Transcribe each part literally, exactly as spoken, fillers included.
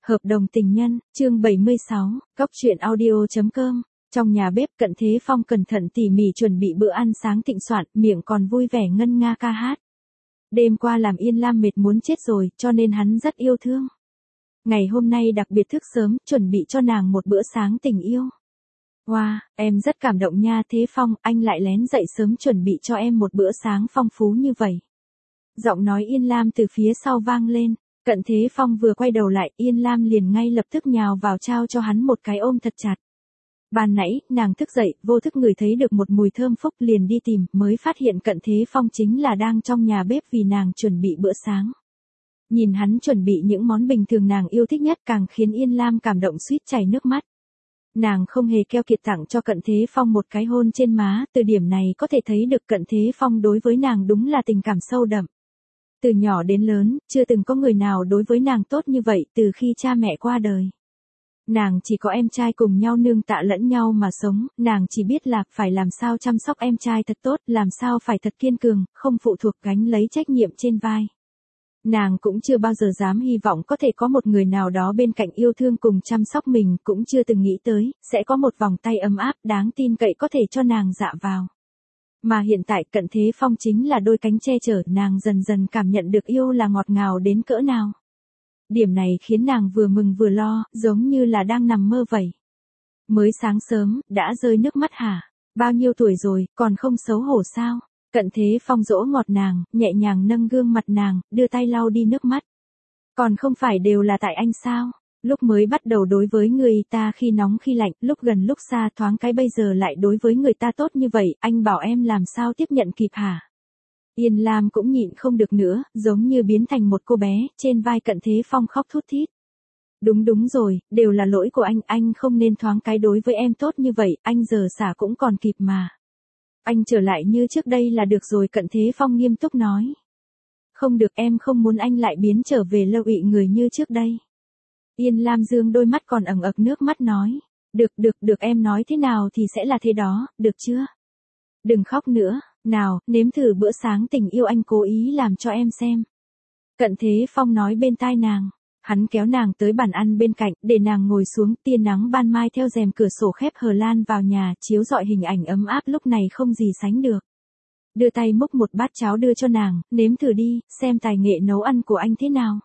Hợp đồng tình nhân, chương bảy mươi sáu, Cóc truyện audio chấm com. Trong nhà bếp, Cận Thế Phong cẩn thận tỉ mỉ chuẩn bị bữa ăn sáng thịnh soạn, miệng còn vui vẻ ngân nga ca hát. Đêm qua làm Yên Lam mệt muốn chết rồi, cho nên hắn rất yêu thương. Ngày hôm nay đặc biệt thức sớm, chuẩn bị cho nàng một bữa sáng tình yêu. Wow, em rất cảm động nha Thế Phong, anh lại lén dậy sớm chuẩn bị cho em một bữa sáng phong phú như vậy. Giọng nói Yên Lam từ phía sau vang lên. Cận Thế Phong vừa quay đầu lại, Yên Lam liền ngay lập tức nhào vào trao cho hắn một cái ôm thật chặt. Ban nãy, nàng thức dậy, vô thức ngửi thấy được một mùi thơm phúc liền đi tìm, mới phát hiện Cận Thế Phong chính là đang trong nhà bếp vì nàng chuẩn bị bữa sáng. Nhìn hắn chuẩn bị những món bình thường nàng yêu thích nhất càng khiến Yên Lam cảm động suýt chảy nước mắt. Nàng không hề keo kiệt tặng cho Cận Thế Phong một cái hôn trên má, từ điểm này có thể thấy được Cận Thế Phong đối với nàng đúng là tình cảm sâu đậm. Từ nhỏ đến lớn, chưa từng có người nào đối với nàng tốt như vậy từ khi cha mẹ qua đời. Nàng chỉ có em trai cùng nhau nương tạ lẫn nhau mà sống, nàng chỉ biết là phải làm sao chăm sóc em trai thật tốt, làm sao phải thật kiên cường, không phụ thuộc gánh lấy trách nhiệm trên vai. Nàng cũng chưa bao giờ dám hy vọng có thể có một người nào đó bên cạnh yêu thương cùng chăm sóc mình, cũng chưa từng nghĩ tới, sẽ có một vòng tay ấm áp đáng tin cậy có thể cho nàng dựa vào. Mà hiện tại Cận Thế Phong chính là đôi cánh che chở, nàng dần dần cảm nhận được yêu là ngọt ngào đến cỡ nào. Điểm này khiến nàng vừa mừng vừa lo, giống như là đang nằm mơ vậy. Mới sáng sớm, đã rơi nước mắt hả? Bao nhiêu tuổi rồi, còn không xấu hổ sao? Cận Thế Phong dỗ ngọt nàng, nhẹ nhàng nâng gương mặt nàng, đưa tay lau đi nước mắt. Còn không phải đều là tại anh sao? Lúc mới bắt đầu đối với người ta khi nóng khi lạnh, lúc gần lúc xa thoáng cái bây giờ lại đối với người ta tốt như vậy, anh bảo em làm sao tiếp nhận kịp hả? Yên Lam cũng nhịn không được nữa, giống như biến thành một cô bé, trên vai Cận Thế Phong khóc thút thít. Đúng đúng rồi, đều là lỗi của anh, anh không nên thoáng cái đối với em tốt như vậy, anh giờ xả cũng còn kịp mà. Anh trở lại như trước đây là được rồi, Cận Thế Phong nghiêm túc nói. Không được, em không muốn anh lại biến trở về lâu ị người như trước đây. Yên Lam dương đôi mắt còn ẩn ực nước mắt nói. Được được được, em nói thế nào thì sẽ là thế đó, được chưa? Đừng khóc nữa, nào, nếm thử bữa sáng tình yêu anh cố ý làm cho em xem. Cận Thế Phong nói bên tai nàng. Hắn kéo nàng tới bàn ăn bên cạnh, để nàng ngồi xuống, tia nắng ban mai theo rèm cửa sổ khép hờ lan vào nhà, chiếu rọi hình ảnh ấm áp lúc này không gì sánh được. Đưa tay múc một bát cháo đưa cho nàng, nếm thử đi, xem tài nghệ nấu ăn của anh thế nào.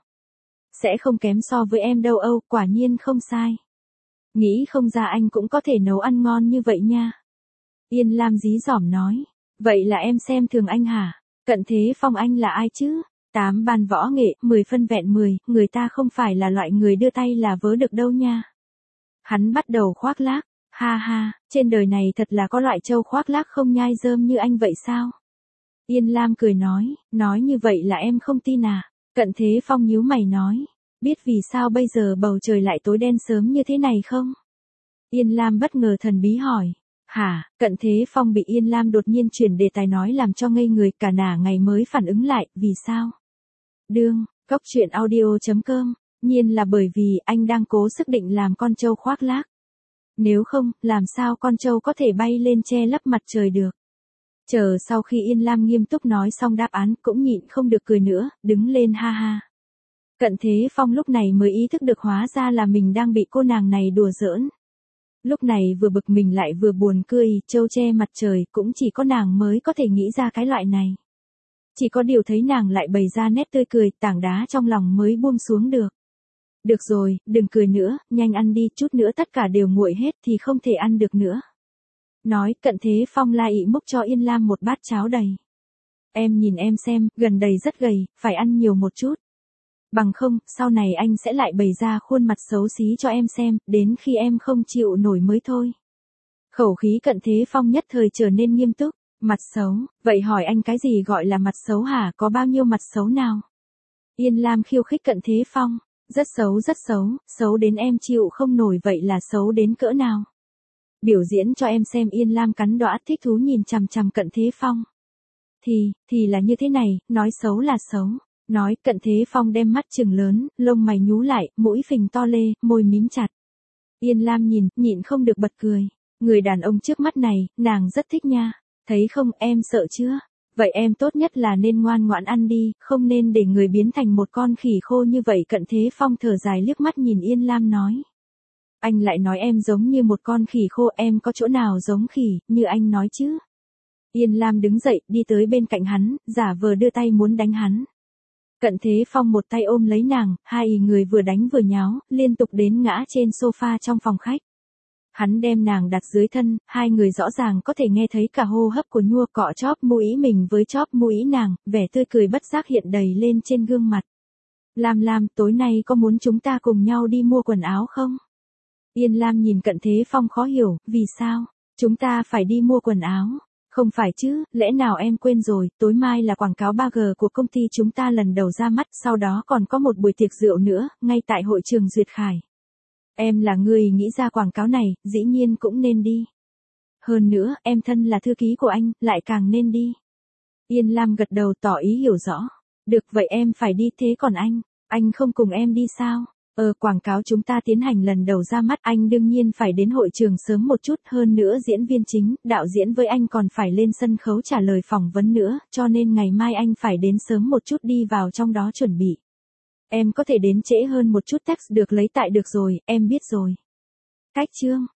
Sẽ không kém so với em đâu Âu, quả nhiên không sai. Nghĩ không ra anh cũng có thể nấu ăn ngon như vậy nha. Yên Lam dí dỏm nói. Vậy là em xem thường anh hả? Cận Thế Phong anh là ai chứ? Tám ban võ nghệ, mười phân vẹn mười, người ta không phải là loại người đưa tay là vớ được đâu nha. Hắn bắt đầu khoác lác. Ha ha, trên đời này thật là có loại trâu khoác lác không nhai rơm như anh vậy sao? Yên Lam cười nói, nói như vậy là em không tin à? Cận Thế Phong nhíu mày nói, biết vì sao bây giờ bầu trời lại tối đen sớm như thế này không? Yên Lam bất ngờ thần bí hỏi, hả? Cận Thế Phong bị Yên Lam đột nhiên chuyển đề tài nói làm cho ngây người, cả nả ngày mới phản ứng lại, vì sao? Đương, Cóc truyện audio chấm com, nhiên là bởi vì anh đang cố sức định làm con trâu khoác lác. Nếu không, làm sao con trâu có thể bay lên che lấp mặt trời được? Chờ sau khi Yên Lam nghiêm túc nói xong đáp án cũng nhịn không được cười nữa, đứng lên ha ha. Cận Thế Phong lúc này mới ý thức được hóa ra là mình đang bị cô nàng này đùa giỡn. Lúc này vừa bực mình lại vừa buồn cười, trâu che mặt trời cũng chỉ có nàng mới có thể nghĩ ra cái loại này. Chỉ có điều thấy nàng lại bày ra nét tươi cười, tảng đá trong lòng mới buông xuống được. Được rồi, đừng cười nữa, nhanh ăn đi, chút nữa tất cả đều nguội hết thì không thể ăn được nữa. Nói, Cận Thế Phong la ị múc cho Yên Lam một bát cháo đầy. Em nhìn em xem, gần đầy rất gầy, phải ăn nhiều một chút. Bằng không, sau này anh sẽ lại bày ra khuôn mặt xấu xí cho em xem, đến khi em không chịu nổi mới thôi. Khẩu khí Cận Thế Phong nhất thời trở nên nghiêm túc. Mặt xấu, vậy hỏi anh cái gì gọi là mặt xấu hả, có bao nhiêu mặt xấu nào? Yên Lam khiêu khích Cận Thế Phong, rất xấu rất xấu, xấu đến em chịu không nổi, vậy là xấu đến cỡ nào? Biểu diễn cho em xem. Yên Lam cắn đõa thích thú nhìn chằm chằm Cận Thế Phong. Thì, thì là như thế này, nói xấu là xấu. Nói, Cận Thế Phong đem mắt trừng lớn, lông mày nhú lại, mũi phình to lê, môi mím chặt. Yên Lam nhìn, nhịn không được bật cười. Người đàn ông trước mắt này, nàng rất thích nha. Thấy không, em sợ chưa? Vậy em tốt nhất là nên ngoan ngoãn ăn đi, không nên để người biến thành một con khỉ khô như vậy. Cận Thế Phong thở dài liếc mắt nhìn Yên Lam nói. Anh lại nói em giống như một con khỉ khô, em có chỗ nào giống khỉ, như anh nói chứ? Yên Lam đứng dậy, đi tới bên cạnh hắn, giả vờ đưa tay muốn đánh hắn. Cận Thế Phong một tay ôm lấy nàng, hai người vừa đánh vừa nháo, liên tục đến ngã trên sofa trong phòng khách. Hắn đem nàng đặt dưới thân, hai người rõ ràng có thể nghe thấy cả hô hấp của Nhua, cọ chóp mũi mình với chóp mũi nàng, vẻ tươi cười bất giác hiện đầy lên trên gương mặt. Lam Lam, tối nay có muốn chúng ta cùng nhau đi mua quần áo không? Yên Lam nhìn Cận Thế Phong khó hiểu, vì sao? Chúng ta phải đi mua quần áo? Không phải chứ, lẽ nào em quên rồi, tối mai là quảng cáo ba G của công ty chúng ta lần đầu ra mắt, sau đó còn có một buổi tiệc rượu nữa, ngay tại hội trường Duyệt Khải. Em là người nghĩ ra quảng cáo này, dĩ nhiên cũng nên đi. Hơn nữa, em thân là thư ký của anh, lại càng nên đi. Yên Lam gật đầu tỏ ý hiểu rõ. Được vậy em phải đi, thế còn anh, anh không cùng em đi sao? Ờ, quảng cáo chúng ta tiến hành lần đầu ra mắt, anh đương nhiên phải đến hội trường sớm một chút, hơn nữa diễn viên chính, đạo diễn với anh còn phải lên sân khấu trả lời phỏng vấn nữa, cho nên ngày mai anh phải đến sớm một chút đi vào trong đó chuẩn bị. Em có thể đến trễ hơn một chút, text được lấy tại được rồi, em biết rồi. Cách chương